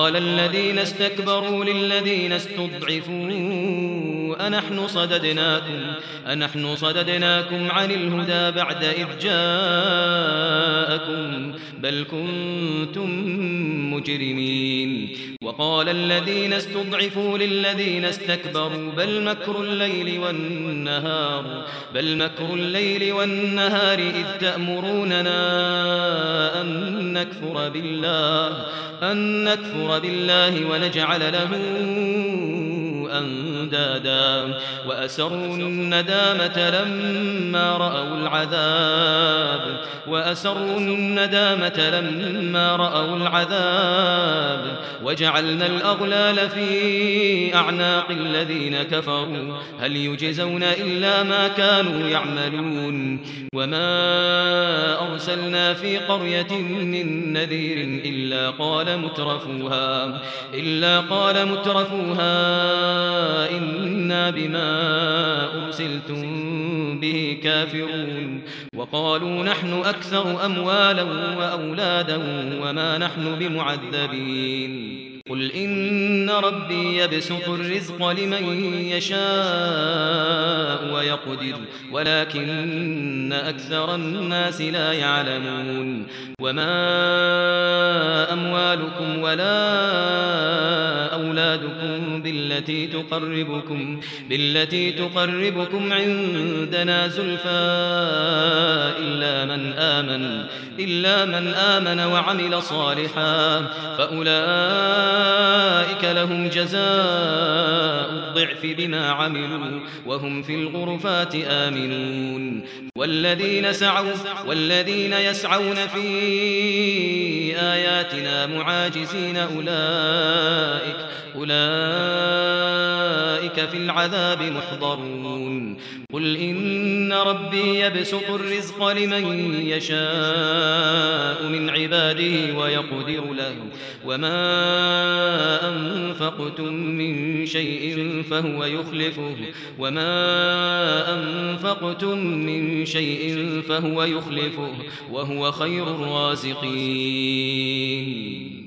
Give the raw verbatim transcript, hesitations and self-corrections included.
قال الذين استكبروا للذين استضعفوا أنحن صددناكم أنحن صددناكم عن الهدى بعد إذ جاءكم بل كنتم مجرمين وقال الذين استضعفوا للذين استكبروا بل مكر الليل والنهار بل مكر الليل والنهار إذ تأمروننا أن نكفر بالله أن نكفر بالله ونجعل له أندادا وأسروا الندامة لما رأوا العذاب وأسروا الندامة لما رأوا العذاب وجعلنا الأغلال في أعناق الذين كفروا هل يجزون إلا ما كانوا يعملون وما أرسلنا في قرية من نذير إلا قال مترفوها إلا قال مترفوها إنا بما أرسلتم به كافرون وقالوا نحن أكثر أموالا وأولادا وما نحن بمعذبين قل إن ربي يبسط الرزق لمن يشاء ويقدر ولكن أكثر الناس لا يعلمون وما أموالكم ولا أولادكم بالتي تقربكم بالتي تقربكم عندنا زلفى إلا من آمن إلا من آمن وعمل صالحا فأولئك لهم جزاء الضعف بما عملوا وهم في الغرفات آمنون والذين سعوا والذين يسعون في آياتنا معاجزين أولئك أولئك في العذاب محضرون قل إن ربي يبسط الرزق لمن يشاء من عباده ويقدر له وما أنفقتم من شيء فهو يخلفه وما أنفقتم من شيء فهو يخلفه وهو خير الرازقين